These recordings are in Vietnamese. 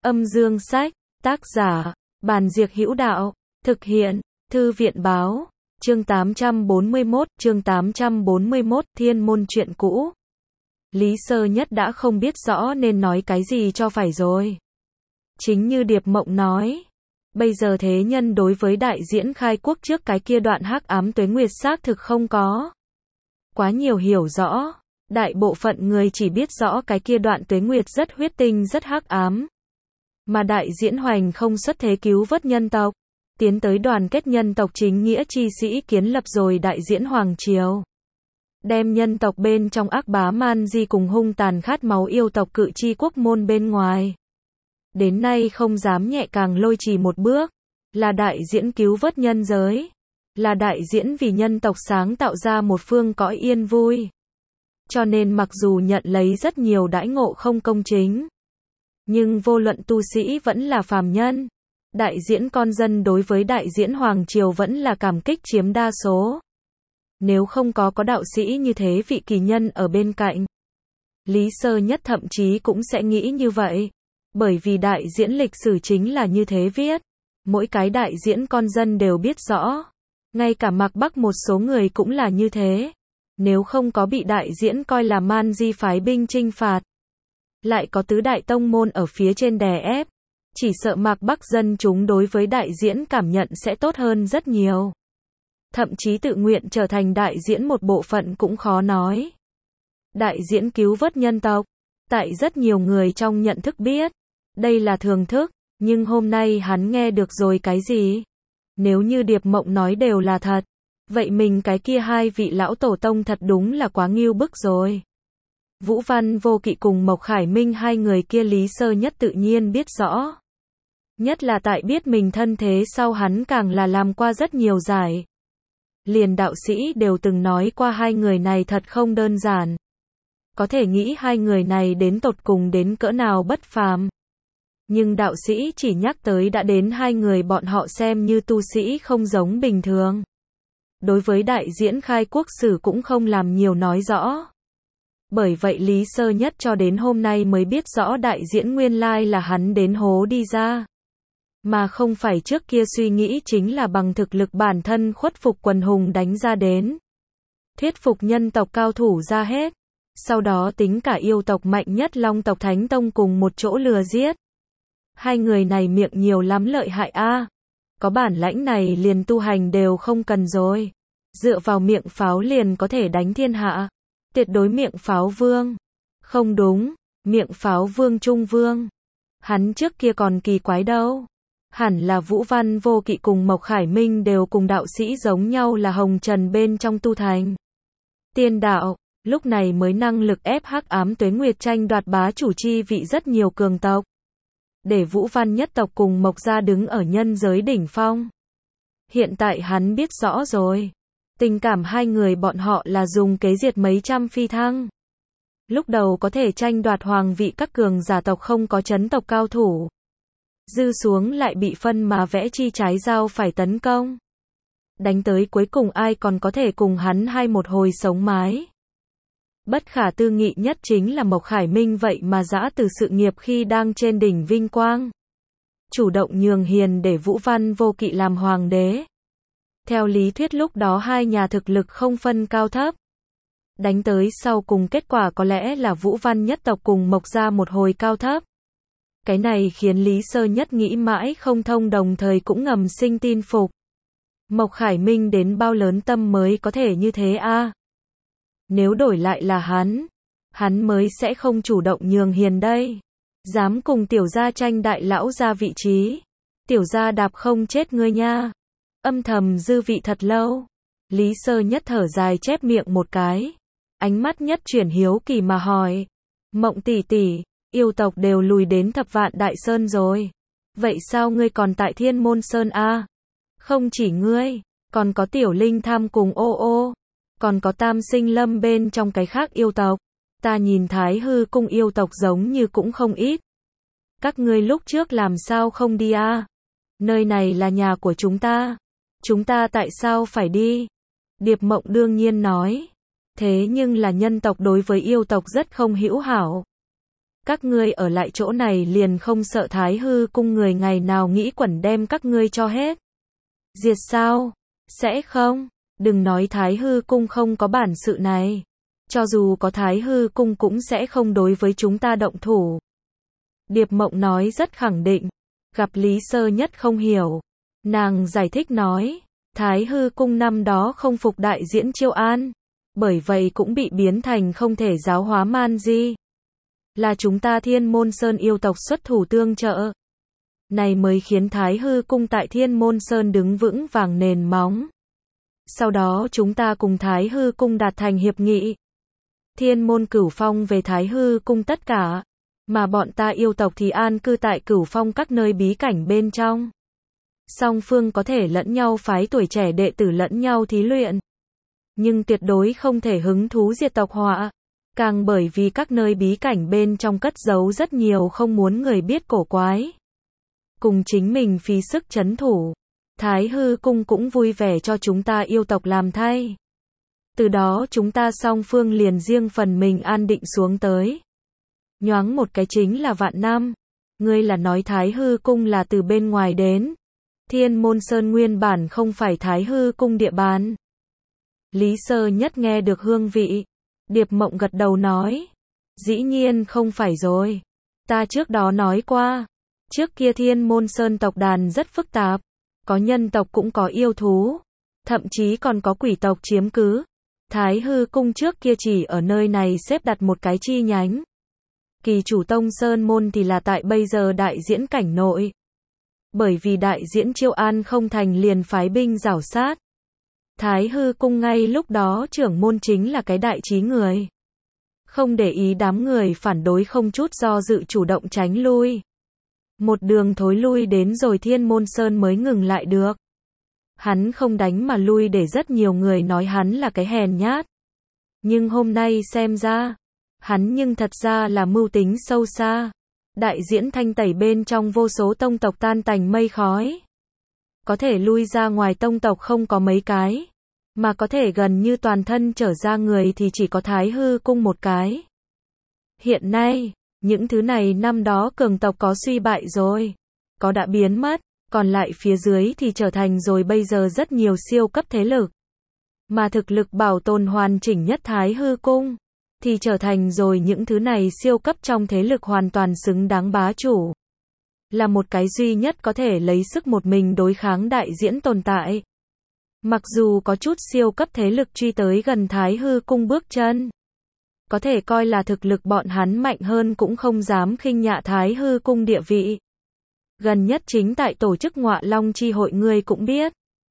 Âm dương sách, tác giả, Bàn Diệc Hữu Đạo, thực hiện, Thư viện báo, chương 841, Thiên môn chuyện cũ. Lý Sơ Nhất đã không biết rõ nên nói cái gì cho phải rồi. Chính như Điệp Mộng nói, bây giờ thế nhân đối với đại diễn khai quốc trước cái kia đoạn hắc ám tuế nguyệt xác thực không có quá nhiều hiểu rõ. Đại bộ phận người chỉ biết rõ cái kia đoạn tuế nguyệt rất huyết tinh rất hắc ám. Mà đại diễn Hoành không xuất thế cứu vớt nhân tộc, tiến tới đoàn kết nhân tộc chính nghĩa chi sĩ kiến lập rồi đại diễn Hoàng Triều. Đem nhân tộc bên trong ác bá man di cùng hung tàn khát máu yêu tộc cự chi quốc môn bên ngoài. Đến nay không dám nhẹ càng lôi trì một bước, là đại diễn cứu vớt nhân giới, là đại diễn vì nhân tộc sáng tạo ra một phương cõi yên vui. Cho nên mặc dù nhận lấy rất nhiều đãi ngộ không công chính, nhưng vô luận tu sĩ vẫn là phàm nhân, đại diễn con dân đối với đại diễn Hoàng Triều vẫn là cảm kích chiếm đa số. Nếu không có đạo sĩ như thế vị kỳ nhân ở bên cạnh, Lý Sơ Nhất thậm chí cũng sẽ nghĩ như vậy. Bởi vì đại diễn lịch sử chính là như thế viết. Mỗi cái đại diễn con dân đều biết rõ. Ngay cả Mạc Bắc một số người cũng là như thế. Nếu không có bị đại diễn coi là man di phái binh chinh phạt, lại có tứ đại tông môn ở phía trên đè ép, chỉ sợ Mạc Bắc dân chúng đối với đại diễn cảm nhận sẽ tốt hơn rất nhiều. Thậm chí tự nguyện trở thành đại diễn một bộ phận cũng khó nói. Đại diễn cứu vớt nhân tộc, tại rất nhiều người trong nhận thức biết, đây là thường thức, nhưng hôm nay hắn nghe được rồi cái gì? Nếu như Điệp Mộng nói đều là thật, vậy mình cái kia hai vị lão tổ tông thật đúng là quá ngưu bức rồi. Vũ Văn Vô Kỵ cùng Mộc Khải Minh hai người kia Lý Sơ Nhất tự nhiên biết rõ. Nhất là tại biết mình thân thế sau hắn càng là làm qua rất nhiều giải. Liền đạo sĩ đều từng nói qua hai người này thật không đơn giản. Có thể nghĩ hai người này đến tột cùng đến cỡ nào bất phàm. Nhưng đạo sĩ chỉ nhắc tới đã đến hai người bọn họ xem như tu sĩ không giống bình thường. Đối với đại diễn khai quốc sử cũng không làm nhiều nói rõ. Bởi vậy Lý Sơ Nhất cho đến hôm nay mới biết rõ đại diễn nguyên lai là hắn đến hố đi ra. Mà không phải trước kia suy nghĩ chính là bằng thực lực bản thân khuất phục quần hùng đánh ra đến. Thuyết phục nhân tộc cao thủ ra hết. Sau đó tính cả yêu tộc mạnh nhất Long tộc Thánh Tông cùng một chỗ lừa giết. Hai người này miệng nhiều lắm lợi hại a. Có bản lãnh này liền tu hành đều không cần rồi. Dựa vào miệng pháo liền có thể đánh thiên hạ. Tuyệt đối miệng pháo vương. Không đúng, miệng pháo vương Trung Vương. Hắn trước kia còn kỳ quái đâu. Hẳn là Vũ Văn Vô Kỵ cùng Mộc Khải Minh đều cùng đạo sĩ giống nhau là hồng trần bên trong tu thành. Tiên đạo, lúc này mới năng lực ép hắc ám tuế nguyệt tranh đoạt bá chủ chi vị rất nhiều cường tộc. Để Vũ Văn nhất tộc cùng Mộc gia đứng ở nhân giới đỉnh phong. Hiện tại hắn biết rõ rồi. Tình cảm hai người bọn họ là dùng kế diệt mấy trăm phi thăng. Lúc đầu có thể tranh đoạt hoàng vị các cường giả tộc không có chấn tộc cao thủ. Dư xuống lại bị phân mà vẽ chi trái dao phải tấn công. Đánh tới cuối cùng ai còn có thể cùng hắn hai một hồi sống mái. Bất khả tư nghị nhất chính là Mộc Khải Minh vậy mà giã từ sự nghiệp khi đang trên đỉnh vinh quang. Chủ động nhường hiền để Vũ Văn Vô Kỵ làm hoàng đế. Theo lý thuyết lúc đó hai nhà thực lực không phân cao thấp. Đánh tới sau cùng kết quả có lẽ là Vũ Văn nhất tộc cùng Mộc gia một hồi cao thấp. Cái này khiến Lý Sơ Nhất nghĩ mãi không thông đồng thời cũng ngầm sinh tin phục. Mộc Khải Minh đến bao lớn tâm mới có thể như thế a? Nếu đổi lại là hắn mới sẽ không chủ động nhường hiền đây. Dám cùng tiểu gia tranh đại lão ra vị trí. Tiểu gia đạp không chết ngươi nha. Âm thầm dư vị thật lâu. Lý Sơ Nhất thở dài chép miệng một cái. Ánh mắt nhất chuyển hiếu kỳ mà hỏi. Mộng tỷ tỷ, yêu tộc đều lùi đến Thập Vạn Đại Sơn rồi. Vậy sao ngươi còn tại Thiên Môn Sơn a? Không chỉ ngươi, còn có Tiểu Linh Tham cùng ô ô. Còn có Tam Sinh Lâm bên trong cái khác yêu tộc. Ta nhìn Thái Hư cung yêu tộc giống như cũng không ít. Các ngươi lúc trước làm sao không đi a? Nơi này là nhà của chúng ta. Chúng ta tại sao phải đi? Điệp Mộng đương nhiên nói. Thế nhưng là nhân tộc đối với yêu tộc rất không hữu hảo. Các ngươi ở lại chỗ này liền không sợ Thái Hư cung người ngày nào nghĩ quẩn đem các ngươi cho hết diệt sao? Sẽ không, đừng nói Thái Hư cung không có bản sự này. Cho dù có Thái Hư cung cũng sẽ không đối với chúng ta động thủ. Điệp Mộng nói rất khẳng định. Gặp Lý Sơ Nhất không hiểu. Nàng giải thích nói, Thái Hư cung năm đó không phục đại diễn Chiêu An. Bởi vậy cũng bị biến thành không thể giáo hóa man di. Là chúng ta Thiên Môn Sơn yêu tộc xuất thủ tương trợ. Này mới khiến Thái Hư cung tại Thiên Môn Sơn đứng vững vàng nền móng. Sau đó chúng ta cùng Thái Hư cung đạt thành hiệp nghị. Thiên môn Cửu Phong về Thái Hư cung tất cả. Mà bọn ta yêu tộc thì an cư tại Cửu Phong các nơi bí cảnh bên trong. Song phương có thể lẫn nhau phái tuổi trẻ đệ tử lẫn nhau thí luyện. Nhưng tuyệt đối không thể hứng thú diệt tộc họa. Càng bởi vì các nơi bí cảnh bên trong cất giấu rất nhiều không muốn người biết cổ quái. Cùng chính mình phí sức trấn thủ. Thái Hư cung cũng vui vẻ cho chúng ta yêu tộc làm thay. Từ đó chúng ta song phương liền riêng phần mình an định xuống tới. Nhoáng một cái chính là vạn năm. Ngươi là nói Thái Hư cung là từ bên ngoài đến. Thiên Môn Sơn nguyên bản không phải Thái Hư cung địa bàn. Lý Sơ Nhất nghe được hương vị. Điệp Mộng gật đầu nói. Dĩ nhiên không phải rồi. Ta trước đó nói qua. Trước kia Thiên Môn Sơn tộc đàn rất phức tạp. Có nhân tộc cũng có yêu thú. Thậm chí còn có quỷ tộc chiếm cứ. Thái Hư cung trước kia chỉ ở nơi này xếp đặt một cái chi nhánh. Kỳ chủ tông Sơn môn thì là tại bây giờ đại diễn cảnh nội. Bởi vì đại diễn Chiêu An không thành liền phái binh rảo sát. Thái Hư cung ngay lúc đó trưởng môn chính là cái đại trí người. Không để ý đám người phản đối không chút do dự chủ động tránh lui. Một đường thối lui đến rồi Thiên Môn Sơn mới ngừng lại được. Hắn không đánh mà lui để rất nhiều người nói hắn là cái hèn nhát. Nhưng hôm nay xem ra, hắn nhưng thật ra là mưu tính sâu xa. Đại diễn thanh tẩy bên trong vô số tông tộc tan tành mây khói. Có thể lui ra ngoài tông tộc không có mấy cái. Mà có thể gần như toàn thân trở ra người thì chỉ có Thái Hư cung một cái. Hiện nay, những thứ này năm đó cường tộc có suy bại rồi. Có đã biến mất. Còn lại phía dưới thì trở thành rồi bây giờ rất nhiều siêu cấp thế lực. Mà thực lực bảo tồn hoàn chỉnh nhất Thái Hư cung thì trở thành rồi những thứ này siêu cấp trong thế lực hoàn toàn xứng đáng bá chủ. Là một cái duy nhất có thể lấy sức một mình đối kháng đại diễn tồn tại. Mặc dù có chút siêu cấp thế lực truy tới gần Thái Hư cung bước chân. Có thể coi là thực lực bọn hắn mạnh hơn cũng không dám khinh nhạ Thái Hư cung địa vị. Gần nhất chính tại tổ chức Ngọa Long chi hội ngươi cũng biết.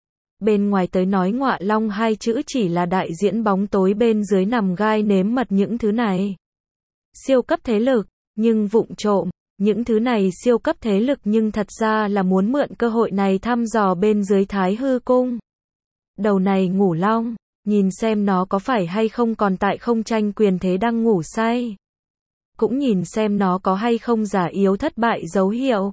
Bên ngoài tới nói Ngọa Long hai chữ chỉ là đại diễn bóng tối bên dưới nằm gai nếm mật những thứ này. Siêu cấp thế lực, nhưng vụng trộm, những thứ này siêu cấp thế lực nhưng thật ra là muốn mượn cơ hội này thăm dò bên dưới Thái Hư cung. Đầu này ngủ long, nhìn xem nó có phải hay không còn tại không tranh quyền thế đang ngủ say. Cũng nhìn xem nó có hay không giả yếu thất bại dấu hiệu.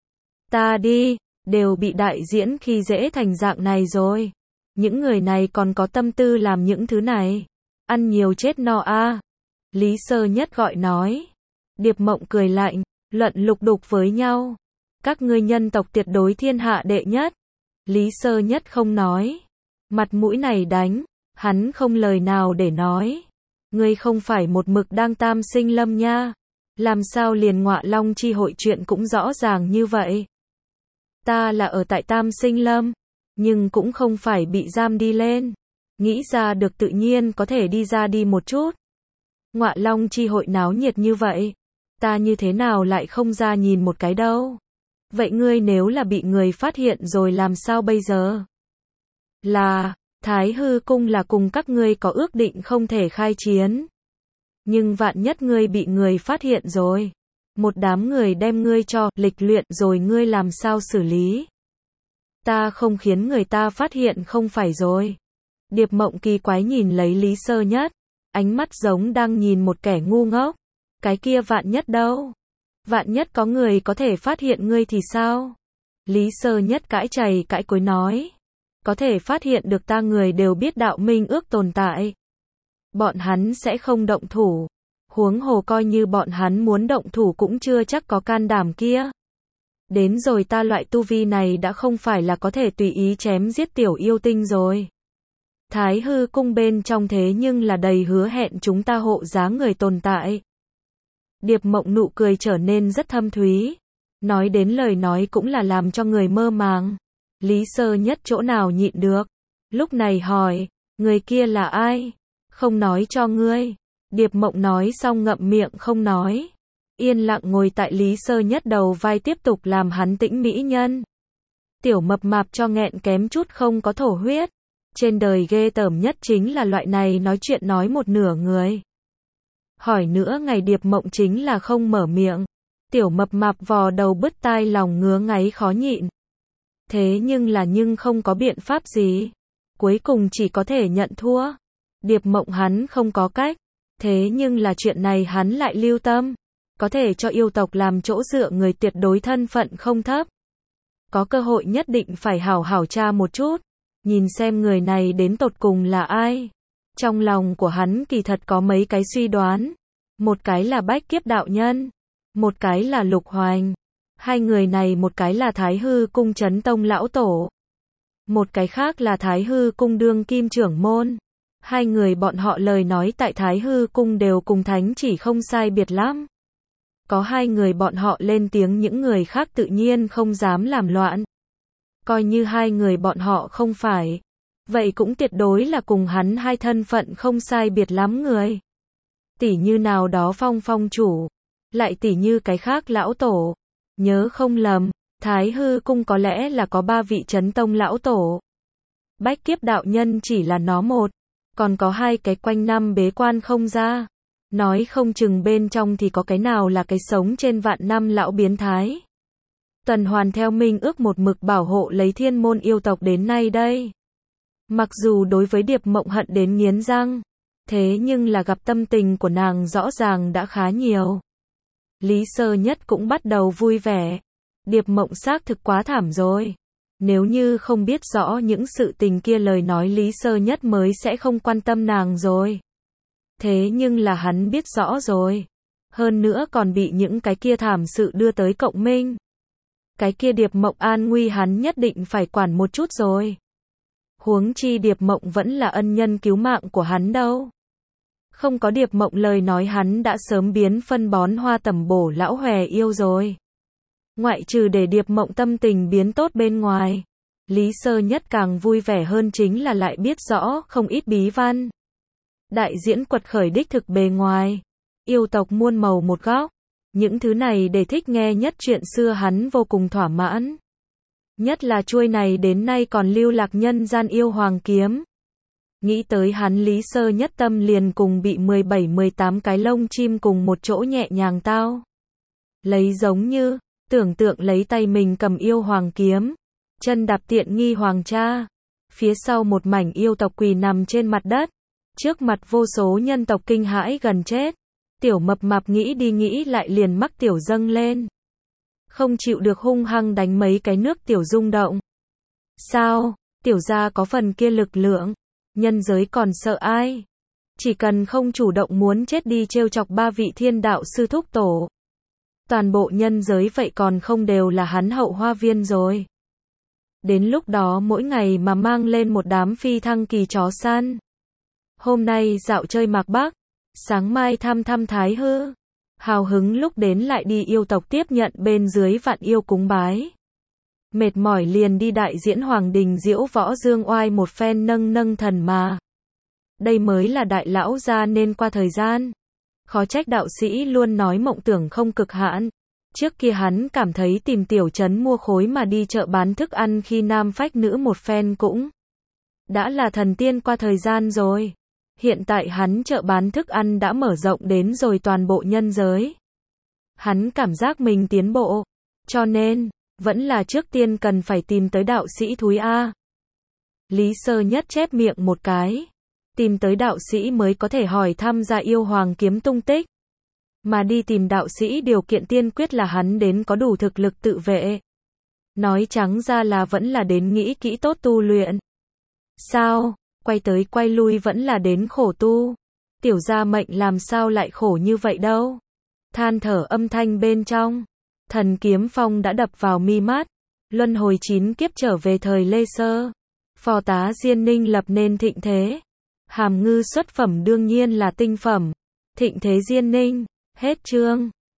Ta đi, đều bị đại diễn khi dễ thành dạng này rồi. Những người này còn có tâm tư làm những thứ này. Ăn nhiều chết no a. Lý Sơ Nhất gọi nói. Điệp Mộng cười lạnh, luận lục đục với nhau. Các ngươi nhân tộc tuyệt đối thiên hạ đệ nhất. Lý Sơ Nhất không nói. Mặt mũi này đánh, hắn không lời nào để nói. Ngươi không phải một mực đang tam sinh lâm nha. Làm sao liền Ngọa Long chi hội chuyện cũng rõ ràng như vậy. Ta là ở tại Tam Sinh Lâm, nhưng cũng không phải bị giam đi lên. Nghĩ ra được tự nhiên có thể đi ra đi một chút. Ngọa Long chi hội náo nhiệt như vậy, ta như thế nào lại không ra nhìn một cái đâu. Vậy ngươi nếu là bị người phát hiện rồi làm sao bây giờ? Là, Thái Hư cung là cùng các ngươi có ước định không thể khai chiến. Nhưng vạn nhất ngươi bị người phát hiện rồi. Một đám người đem ngươi cho lịch luyện rồi ngươi làm sao xử lý? Ta không khiến người ta phát hiện không phải rồi. Điệp Mộng kỳ quái nhìn lấy Lý Sơ Nhất. Ánh mắt giống đang nhìn một kẻ ngu ngốc. Cái kia vạn nhất đâu? Vạn nhất có người có thể phát hiện ngươi thì sao? Lý Sơ Nhất cãi chày cãi cối nói. Có thể phát hiện được ta người đều biết đạo minh ước tồn tại. Bọn hắn sẽ không động thủ. Huống hồ coi như bọn hắn muốn động thủ cũng chưa chắc có can đảm kia. Đến rồi ta loại tu vi này đã không phải là có thể tùy ý chém giết tiểu yêu tinh rồi. Thái hư cung bên trong thế nhưng là đầy hứa hẹn chúng ta hộ giá người tồn tại. Điệp Mộng nụ cười trở nên rất thâm thúy. Nói đến lời nói cũng là làm cho người mơ màng. Lý Sơ Nhất chỗ nào nhịn được. Lúc này hỏi, người kia là ai? Không nói cho ngươi. Điệp Mộng nói xong ngậm miệng không nói. Yên lặng ngồi tại Lý Sơ Nhất đầu vai tiếp tục làm hắn tĩnh mỹ nhân. Tiểu mập mạp cho nghẹn kém chút không có thổ huyết. Trên đời ghê tởm nhất chính là loại này nói chuyện nói một nửa người. Hỏi nữa ngày Điệp Mộng chính là không mở miệng. Tiểu mập mạp vò đầu bứt tai lòng ngứa ngáy khó nhịn. Thế nhưng không có biện pháp gì. Cuối cùng chỉ có thể nhận thua. Điệp Mộng hắn không có cách. Thế nhưng là chuyện này hắn lại lưu tâm. Có thể cho yêu tộc làm chỗ dựa người tuyệt đối thân phận không thấp. Có cơ hội nhất định phải hảo hảo tra một chút. Nhìn xem người này đến tột cùng là ai. Trong lòng của hắn kỳ thật có mấy cái suy đoán. Một cái là Bách Kiếp đạo nhân. Một cái là Lục Hoành. Hai người này một cái là Thái hư cung Chấn Tông lão tổ. Một cái khác là Thái hư cung đương kim trưởng môn. Hai người bọn họ lời nói tại Thái hư cung đều cùng thánh chỉ không sai biệt lắm. Có hai người bọn họ lên tiếng những người khác tự nhiên không dám làm loạn. Coi như hai người bọn họ không phải. Vậy cũng tuyệt đối là cùng hắn hai thân phận không sai biệt lắm người. Tỷ như nào đó Phong phong chủ. Lại tỷ như cái khác lão tổ. Nhớ không lầm, Thái hư cung có lẽ là có 3 vị Chấn Tông lão tổ. Bách Kiếp đạo nhân chỉ là nó một. Còn có 2 cái quanh năm bế quan không ra. Nói không chừng bên trong thì có cái nào là cái sống trên vạn năm lão biến thái. Tuần hoàn theo minh ước một mực bảo hộ lấy thiên môn yêu tộc đến nay đây. Mặc dù đối với Điệp Mộng hận đến nghiến răng. Thế nhưng là gặp tâm tình của nàng rõ ràng đã khá nhiều. Lý Sơ Nhất cũng bắt đầu vui vẻ. Điệp Mộng xác thực quá thảm rồi. Nếu như không biết rõ những sự tình kia lời nói Lý Sơ Nhất mới sẽ không quan tâm nàng rồi. Thế nhưng là hắn biết rõ rồi. Hơn nữa còn bị những cái kia thảm sự đưa tới cộng minh. Cái kia Điệp Mộng an nguy hắn nhất định phải quản một chút rồi. Huống chi Điệp Mộng vẫn là ân nhân cứu mạng của hắn đâu. Không có Điệp Mộng lời nói hắn đã sớm biến phân bón hoa tầm bổ lão hòe yêu rồi. Ngoại trừ để Điệp Mộng tâm tình biến tốt bên ngoài. Lý Sơ Nhất càng vui vẻ hơn chính là lại biết rõ không ít bí văn. Đại diễn quật khởi đích thực bề ngoài. Yêu tộc muôn màu một góc. Những thứ này để thích nghe nhất chuyện xưa hắn vô cùng thỏa mãn. Nhất là chuôi này đến nay còn lưu lạc nhân gian yêu hoàng kiếm. Nghĩ tới hắn Lý Sơ Nhất tâm liền cùng bị 17-18 cái lông chim cùng một chỗ nhẹ nhàng tao. Lấy giống như, tưởng tượng lấy tay mình cầm yêu hoàng kiếm. Chân đạp tiện nghi hoàng cha. Phía sau một mảnh yêu tộc quỳ nằm trên mặt đất. Trước mặt vô số nhân tộc kinh hãi gần chết. Tiểu mập mạp nghĩ đi nghĩ lại liền mắc tiểu dâng lên. Không chịu được hung hăng đánh mấy cái nước tiểu rung động. Sao, tiểu gia có phần kia lực lượng. Nhân giới còn sợ ai? Chỉ cần không chủ động muốn chết đi trêu chọc 3 vị thiên đạo sư thúc tổ. Toàn bộ nhân giới vậy còn không đều là hắn hậu hoa viên rồi. Đến lúc đó mỗi ngày mà mang lên một đám phi thăng kỳ chó săn. Hôm nay dạo chơi Mạc Bắc, sáng mai thăm thăm Thái hư. Hào hứng lúc đến lại đi yêu tộc tiếp nhận bên dưới vạn yêu cúng bái. Mệt mỏi liền đi đại diễn Hoàng Đình Diễu Võ Dương Oai một phen nâng thần mà. Đây mới là đại lão gia nên qua thời gian. Khó trách đạo sĩ luôn nói mộng tưởng không cực hạn. Trước kia hắn cảm thấy tìm tiểu trấn mua khối mà đi chợ bán thức ăn khi nam phách nữ một phen cũng đã là thần tiên qua thời gian rồi. Hiện tại hắn chợ bán thức ăn đã mở rộng đến rồi toàn bộ nhân giới. Hắn cảm giác mình tiến bộ. Cho nên, vẫn là trước tiên cần phải tìm tới đạo sĩ thúi A. Lý Sơ Nhất chép miệng một cái. Tìm tới đạo sĩ mới có thể hỏi thăm ra yêu hoàng kiếm tung tích. Mà đi tìm đạo sĩ điều kiện tiên quyết là hắn đến có đủ thực lực tự vệ. Nói trắng ra là vẫn là đến nghĩ kỹ tốt tu luyện. Sao, quay tới quay lui vẫn là đến khổ tu. tiểu gia mệnh làm sao lại khổ như vậy đâu. Than thở âm thanh bên trong. Thần kiếm phong đã đập vào mi mắt. Luân hồi 9 kiếp trở về thời Lê Sơ. Phò tá Diên Ninh lập nên thịnh thế. Hàm ngư xuất phẩm đương nhiên là tinh phẩm. Thịnh thế Diên Ninh. Hết chương.